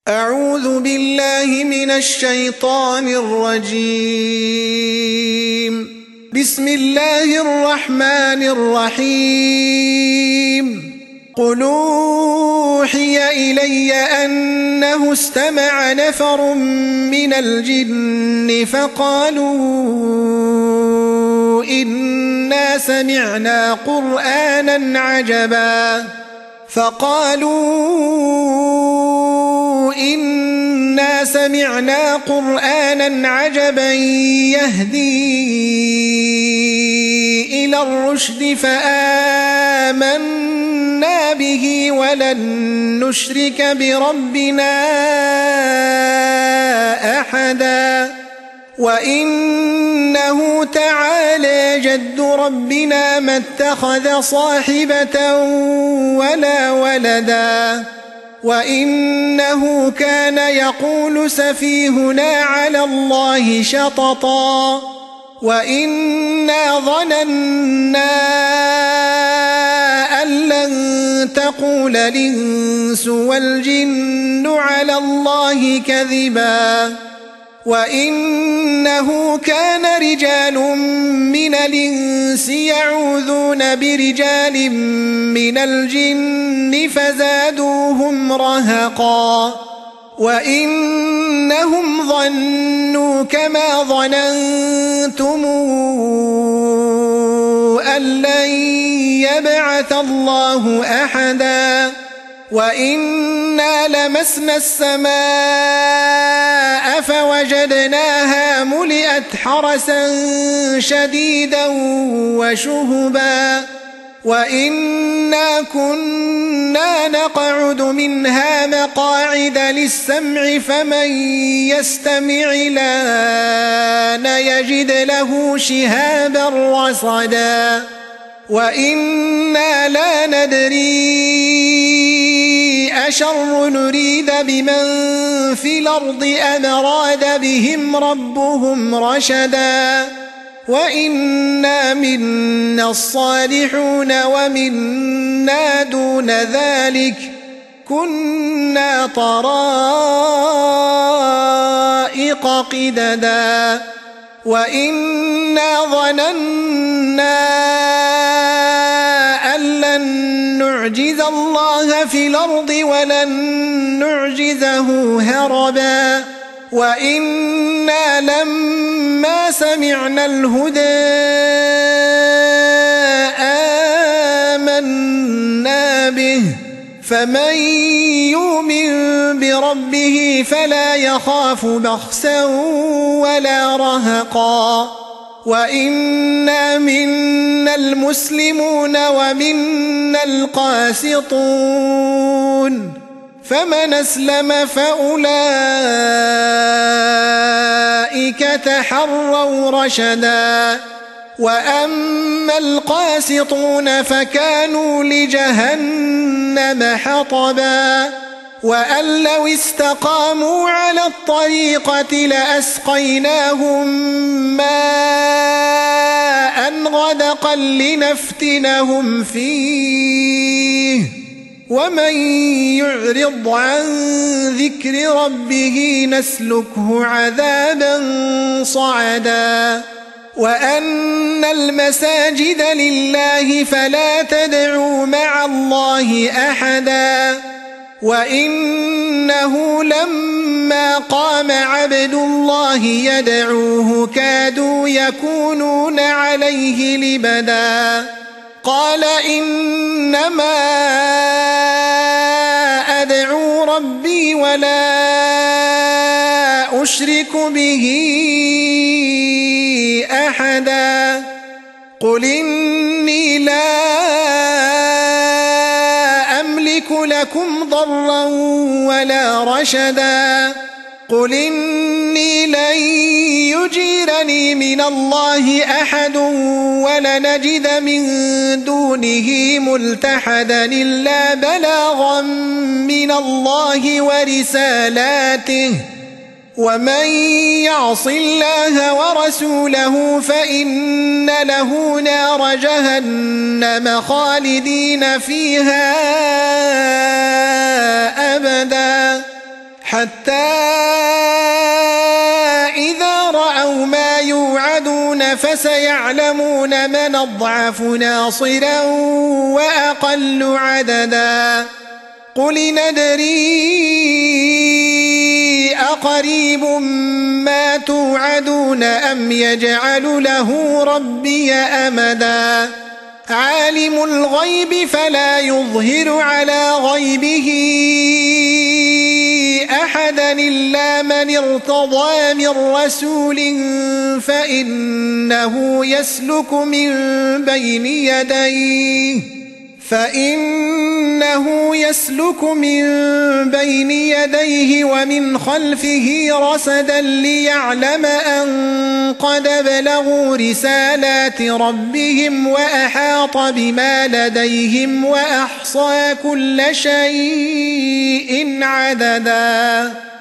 أعوذ بالله من الشيطان الرجيم. بسم الله الرحمن الرحيم. قل أوحي إلي أنه استمع نفر من الجن فقالوا إنا سمعنا قرآنا عجبا يهدي إلى الرشد فآمنا به ولن نشرك بربنا أحدا وإنه تعالى جد ربنا ما اتخذ صاحبة ولا ولدا وإنه كان يقول سفيهنا على الله شططا وإنا ظننا أن لن تقول الإنس والجن على الله كذبا وإنه كان رجال من الإنس يعوذون برجال من الجن فزادوهم رهقا وإنهم ظنوا كما ظننتم أن لن يبعث الله أحدا وإنا لمسنا السماء فوجدناها ملئت حرسا شديدا وشهبا وإنا كنا نقعد منها مقاعد للسمع فمن يستمع الآن يجد له شهابا رصدا وإنا لا ندري أشر نريد بمن في الأرض أم أراد بهم ربهم رشدا وإنا منا الصالحون ومنا دون ذلك كنا طرائق قددا وإنا ظننا أن لن نعجز الله في الأرض ولن نعجزه هربا وإنا لما سمعنا الهدى آمنا به فمن يؤمن بربه فلا يخاف بخسا ولا رهقا وإنا منا المسلمون ومنا القاسطون فمن أسلم فأولئك تحروا رشدا وأما القاسطون فكانوا لجهنم حطبا وأن لو استقاموا على الطريقة لأسقيناهم ماء غدقا لنفتنهم فيه ومن يعرض عن ذكر ربه نسلكه عذابا صعدا وأن المساجد لله فلا تدعوا مع الله أحدا وإنه لما قام عبد الله يدعوه كادوا يكونون عليه لبدا قال إنما أدعو ربي ولا أشرك به أحدا قل إني لا أملك لكم ضرا ولا رشدا قل إني لن يجيرني من الله أحد ولنجد من دونه ملتحدا إلا بلاغا من الله ورسالاته ومن يعص الله ورسوله فإن له نار جهنم خالدين فيها أبدا حتى إذا رأوا ما يوعدون فسيعلمون من أضعف ناصرا وأقل عددا قل ندري أقريب ما توعدون أم يجعل له ربي أمدا عالم الغيب فلا يظهر على غيبه أحدا إلا من ارتضى من رسول فإنه يسلك من بين يديه ومن خلفه رصدا ليعلم أن قد بلغوا رسالات ربهم وأحاط بما لديهم وأحصى كل شيء عددا